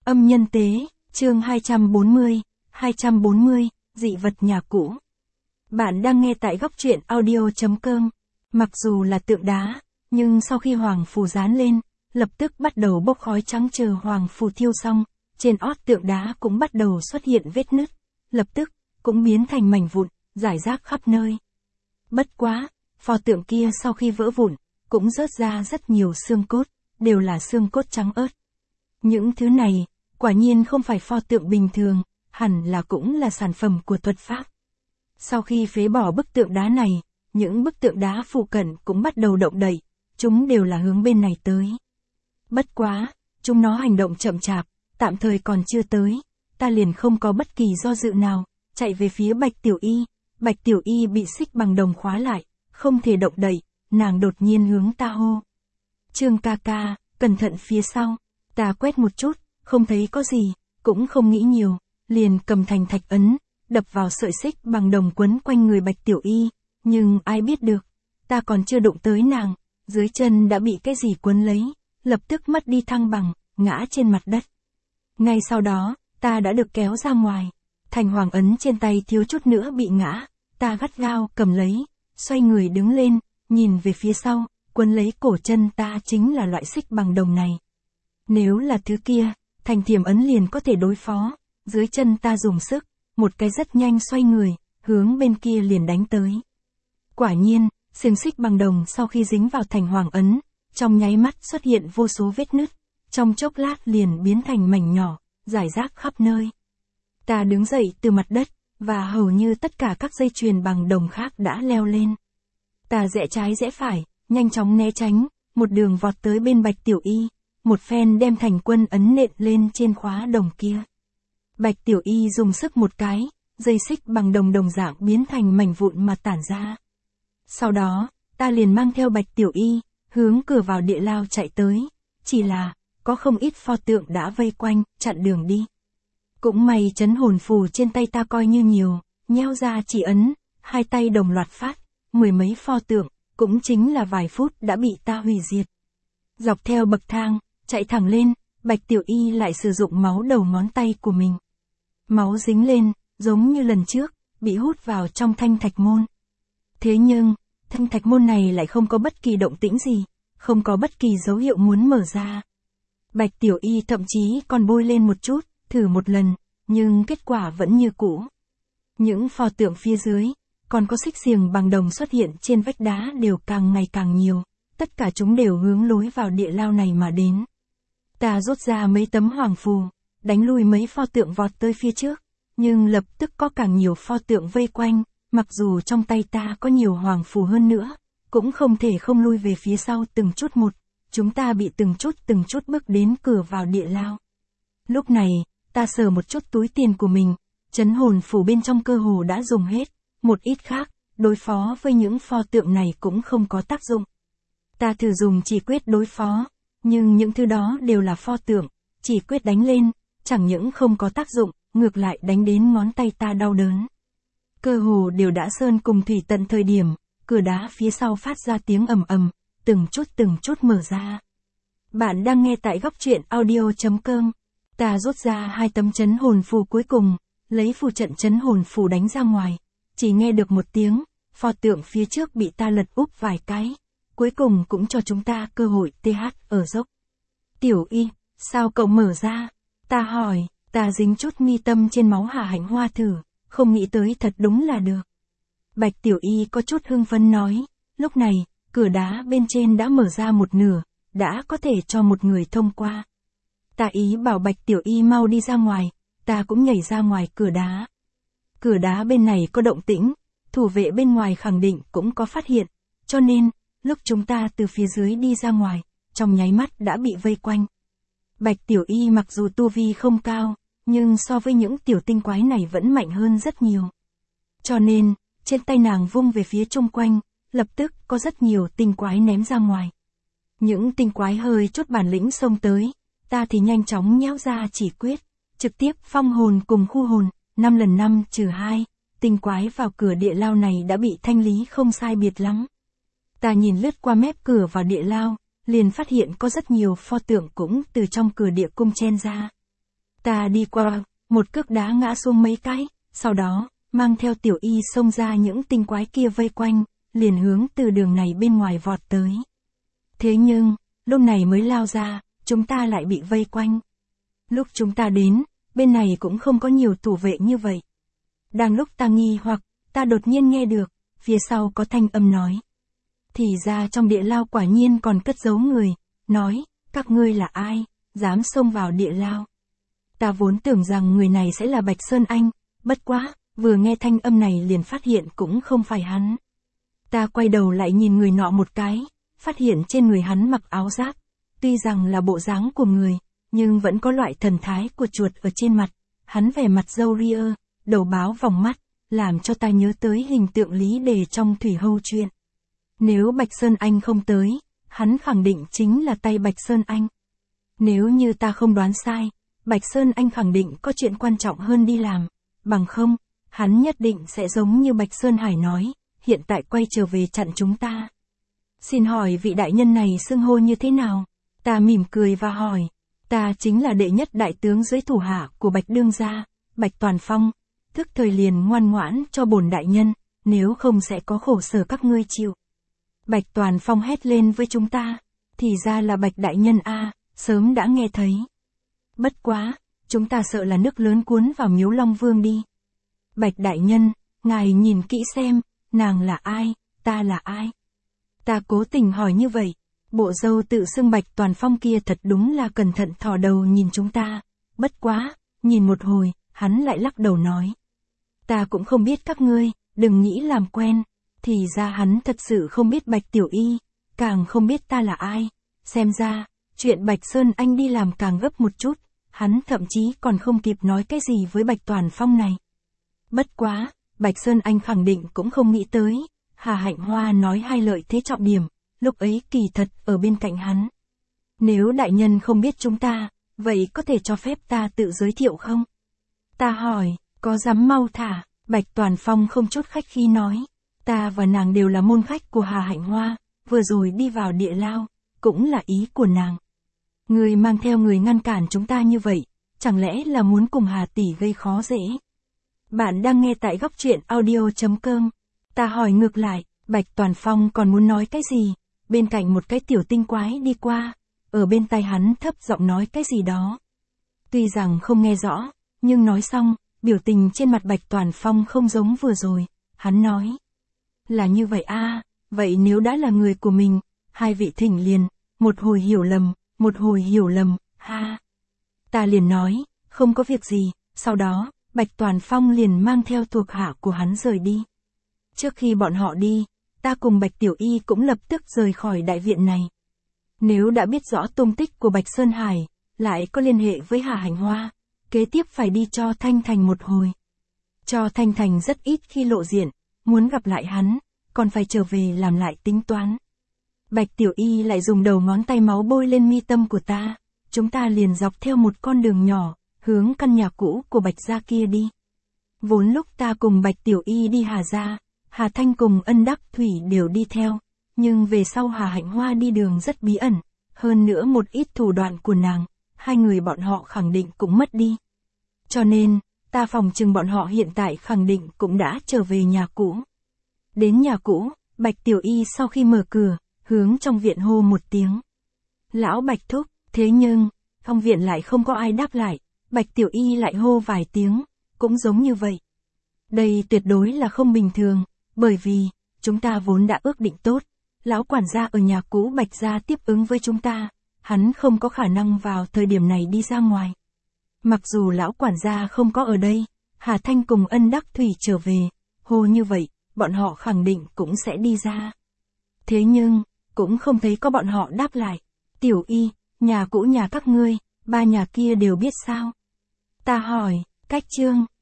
Âm nhân tế, chương 240, dị vật nhà cũ. Bạn đang nghe tại góc truyện audio.com. Mặc dù là tượng đá, nhưng sau khi hoàng phù dán lên, lập tức bắt đầu bốc khói trắng. Chờ hoàng phù thiêu xong, trên ót tượng đá cũng bắt đầu xuất hiện vết nứt, lập tức cũng biến thành mảnh vụn, rải rác khắp nơi. Bất quá, pho tượng kia sau khi vỡ vụn, cũng rớt ra rất nhiều xương cốt, đều là xương cốt trắng ớt. Những thứ này, quả nhiên không phải pho tượng bình thường, hẳn là cũng là sản phẩm của thuật pháp. Sau khi phế bỏ bức tượng đá này, những bức tượng đá phụ cận cũng bắt đầu động đậy, chúng đều là hướng bên này tới. Bất quá, chúng nó hành động chậm chạp, tạm thời còn chưa tới, ta liền không có bất kỳ do dự nào, chạy về phía Bạch Tiểu Y. Bạch Tiểu Y bị xích bằng đồng khóa lại, không thể động đậy, nàng đột nhiên hướng ta hô. Trương ca ca, cẩn thận phía sau. Ta quét một chút, không thấy có gì, cũng không nghĩ nhiều, liền cầm thành thạch ấn, đập vào sợi xích bằng đồng quấn quanh người Bạch Tiểu Y, nhưng ai biết được, ta còn chưa đụng tới nàng, dưới chân đã bị cái gì quấn lấy, lập tức mất đi thăng bằng, ngã trên mặt đất. Ngay sau đó, ta đã được kéo ra ngoài, thành hoàng ấn trên tay thiếu chút nữa bị ngã, ta gắt gao cầm lấy, xoay người đứng lên, nhìn về phía sau, quấn lấy cổ chân ta chính là loại xích bằng đồng này. Nếu là thứ kia, thành thiểm ấn liền có thể đối phó, dưới chân ta dùng sức, một cái rất nhanh xoay người, hướng bên kia liền đánh tới. Quả nhiên, xiềng xích bằng đồng sau khi dính vào thành hoàng ấn, trong nháy mắt xuất hiện vô số vết nứt, trong chốc lát liền biến thành mảnh nhỏ, rải rác khắp nơi. Ta đứng dậy từ mặt đất, và hầu như tất cả các dây chuyền bằng đồng khác đã leo lên. Ta rẽ trái rẽ phải, nhanh chóng né tránh, một đường vọt tới bên Bạch Tiểu Y, một phen đem thành quân ấn nện lên trên khóa đồng kia. Bạch Tiểu Y dùng sức một cái, dây xích bằng đồng dạng biến thành mảnh vụn mà tản ra. Sau đó, ta liền mang theo Bạch Tiểu Y, hướng cửa vào địa lao chạy tới, chỉ là, có không ít pho tượng đã vây quanh, chặn đường đi. Cũng may trấn hồn phù trên tay ta coi như nhiều, nheo ra chỉ ấn, hai tay đồng loạt phát, mười mấy pho tượng, cũng chính là vài phút đã bị ta hủy diệt. Dọc theo bậc thang, chạy thẳng lên, Bạch Tiểu Y lại sử dụng máu đầu ngón tay của mình. Máu dính lên, giống như lần trước, bị hút vào trong thanh thạch môn. Thế nhưng, thanh thạch môn này lại không có bất kỳ động tĩnh gì, không có bất kỳ dấu hiệu muốn mở ra. Bạch Tiểu Y thậm chí còn bôi lên một chút, thử một lần, nhưng kết quả vẫn như cũ. Những pho tượng phía dưới, còn có xích xiềng bằng đồng xuất hiện trên vách đá đều càng ngày càng nhiều, tất cả chúng đều hướng lối vào địa lao này mà đến. Ta rút ra mấy tấm hoàng phù, đánh lui mấy pho tượng vọt tới phía trước, nhưng lập tức có càng nhiều pho tượng vây quanh, mặc dù trong tay ta có nhiều hoàng phù hơn nữa, cũng không thể không lui về phía sau từng chút một, chúng ta bị từng chút bước đến cửa vào địa lao. Lúc này, ta sờ một chút túi tiền của mình, trấn hồn phù bên trong cơ hồ đã dùng hết, một ít khác, đối phó với những pho tượng này cũng không có tác dụng. Ta thử dùng chỉ quyết đối phó, nhưng những thứ đó đều là pho tượng, chỉ quyết đánh lên, chẳng những không có tác dụng, ngược lại đánh đến ngón tay ta đau đớn. Cơ hồ đều đã sơn cùng thủy tận thời điểm, cửa đá phía sau phát ra tiếng ầm ầm, từng chút mở ra. Bạn đang nghe tại góc truyện audio.com. Ta rút ra hai tấm trấn hồn phù cuối cùng, lấy phù trận trấn hồn phù đánh ra ngoài, chỉ nghe được một tiếng, pho tượng phía trước bị ta lật úp vài cái, cuối cùng cũng cho chúng ta cơ hội TH ở dốc. Tiểu Y, sao cậu mở ra? Ta hỏi, ta dính chút mi tâm trên máu Hà Hạnh Hoa thử, không nghĩ tới thật đúng là được. Bạch Tiểu Y có chút hưng phấn nói, lúc này, cửa đá bên trên đã mở ra một nửa, đã có thể cho một người thông qua. Ta ý bảo Bạch Tiểu Y mau đi ra ngoài, ta cũng nhảy ra ngoài cửa đá. Cửa đá bên này có động tĩnh, thủ vệ bên ngoài khẳng định cũng có phát hiện, cho nên, lúc chúng ta từ phía dưới đi ra ngoài, trong nháy mắt đã bị vây quanh. Bạch Tiểu Y mặc dù tu vi không cao, nhưng so với những tiểu tinh quái này vẫn mạnh hơn rất nhiều. Cho nên, trên tay nàng vung về phía chung quanh, lập tức có rất nhiều tinh quái ném ra ngoài. Những tinh quái hơi chút bản lĩnh xông tới, ta thì nhanh chóng nhéo ra chỉ quyết, trực tiếp phong hồn cùng khu hồn, 5 lần 5 trừ 2, tinh quái vào cửa địa lao này đã bị thanh lý không sai biệt lắm. Ta nhìn lướt qua mép cửa vào địa lao, liền phát hiện có rất nhiều pho tượng cũng từ trong cửa địa cung chen ra. Ta đi qua, một cước đá ngã xuống mấy cái, sau đó, mang theo Tiểu Y xông ra những tinh quái kia vây quanh, liền hướng từ đường này bên ngoài vọt tới. Thế nhưng, lúc này mới lao ra, chúng ta lại bị vây quanh. Lúc chúng ta đến, bên này cũng không có nhiều thủ vệ như vậy. Đang lúc ta nghi hoặc, ta đột nhiên nghe được, phía sau có thanh âm nói. Thì ra trong địa lao quả nhiên còn cất giấu người, nói, các ngươi là ai, dám xông vào địa lao. Ta vốn tưởng rằng người này sẽ là Bạch Sơn Anh, bất quá, vừa nghe thanh âm này liền phát hiện cũng không phải hắn. Ta quay đầu lại nhìn người nọ một cái, phát hiện trên người hắn mặc áo giáp, tuy rằng là bộ dáng của người, nhưng vẫn có loại thần thái của chuột ở trên mặt, hắn vẻ mặt râu ria, đầu báo vòng mắt, làm cho ta nhớ tới hình tượng Lý Đề trong Thủy Hâu truyện. Nếu Bạch Sơn Anh không tới, hắn khẳng định chính là tay Bạch Sơn Anh. Nếu như ta không đoán sai, Bạch Sơn Anh khẳng định có chuyện quan trọng hơn đi làm, bằng không, hắn nhất định sẽ giống như Bạch Sơn Hải nói, hiện tại quay trở về chặn chúng ta. Xin hỏi vị đại nhân này xưng hô như thế nào? Ta mỉm cười và hỏi, ta chính là đệ nhất đại tướng dưới thủ hạ của Bạch Đương gia, Bạch Toàn Phong, thức thời liền ngoan ngoãn cho bổn đại nhân, nếu không sẽ có khổ sở các ngươi chịu. Bạch Toàn Phong hét lên với chúng ta, thì ra là Bạch đại nhân a, sớm đã nghe thấy. Bất quá, chúng ta sợ là nước lớn cuốn vào Miếu Long Vương đi. Bạch đại nhân, ngài nhìn kỹ xem, nàng là ai, ta là ai? Ta cố tình hỏi như vậy, bộ dâu tự xưng Bạch Toàn Phong kia thật đúng là cẩn thận thò đầu nhìn chúng ta, bất quá, nhìn một hồi, hắn lại lắc đầu nói. Ta cũng không biết các ngươi, đừng nghĩ làm quen, thì ra hắn thật sự không biết Bạch Tiểu Y, càng không biết ta là ai, xem ra, chuyện Bạch Sơn Anh đi làm càng gấp một chút, hắn thậm chí còn không kịp nói cái gì với Bạch Toàn Phong này. Bất quá, Bạch Sơn Anh khẳng định cũng không nghĩ tới, Hà Hạnh Hoa nói hai lợi thế trọng điểm, lúc ấy kỳ thật ở bên cạnh hắn. Nếu đại nhân không biết chúng ta, vậy có thể cho phép ta tự giới thiệu không? Ta hỏi, có dám mau thả, Bạch Toàn Phong không chút khách khí nói, ta và nàng đều là môn khách của Hà Hạnh Hoa, vừa rồi đi vào địa lao, cũng là ý của nàng. Người mang theo người ngăn cản chúng ta như vậy, chẳng lẽ là muốn cùng Hà tỷ gây khó dễ? Bạn đang nghe tại góc truyện audio.com. Ta hỏi ngược lại, Bạch Toàn Phong còn muốn nói cái gì? Bên cạnh một cái tiểu tinh quái đi qua, ở bên tai hắn thấp giọng nói cái gì đó. Tuy rằng không nghe rõ, nhưng nói xong, biểu tình trên mặt Bạch Toàn Phong không giống vừa rồi, hắn nói. Là như vậy a, vậy nếu đã là người của mình, hai vị thỉnh liền, một hồi hiểu lầm, ha. Ta liền nói, không có việc gì, sau đó, Bạch Toàn Phong liền mang theo thuộc hạ của hắn rời đi. Trước khi bọn họ đi, ta cùng Bạch Tiểu Y cũng lập tức rời khỏi đại viện này. Nếu đã biết rõ tung tích của Bạch Sơn Hải, lại có liên hệ với Hà Hạnh Hoa, kế tiếp phải đi cho Thanh Thành một hồi. Cho Thanh Thành rất ít khi lộ diện, muốn gặp lại hắn, còn phải trở về làm lại tính toán. Bạch Tiểu Y lại dùng đầu ngón tay máu bôi lên mi tâm của ta, chúng ta liền dọc theo một con đường nhỏ, hướng căn nhà cũ của Bạch gia kia đi. Vốn lúc ta cùng Bạch Tiểu Y đi Hà gia, Hà Thanh cùng Ân Đắc Thủy đều đi theo, nhưng về sau Hà Hạnh Hoa đi đường rất bí ẩn, hơn nữa một ít thủ đoạn của nàng, hai người bọn họ khẳng định cũng mất đi. Cho nên, ta phòng chừng bọn họ hiện tại khẳng định cũng đã trở về nhà cũ. Đến nhà cũ, Bạch Tiểu Y sau khi mở cửa, hướng trong viện hô một tiếng. Lão Bạch thúc, thế nhưng, trong viện lại không có ai đáp lại, Bạch Tiểu Y lại hô vài tiếng, cũng giống như vậy. Đây tuyệt đối là không bình thường, bởi vì, chúng ta vốn đã ước định tốt, lão quản gia ở nhà cũ Bạch gia tiếp ứng với chúng ta, hắn không có khả năng vào thời điểm này đi ra ngoài. Mặc dù lão quản gia không có ở đây, Hà Thanh cùng Ân Đắc Thủy trở về, hô như vậy, bọn họ khẳng định cũng sẽ đi ra. Thế nhưng, cũng không thấy có bọn họ đáp lại. Tiểu Y, nhà cũ nhà các ngươi, ba nhà kia đều biết sao? Ta hỏi, cách chương.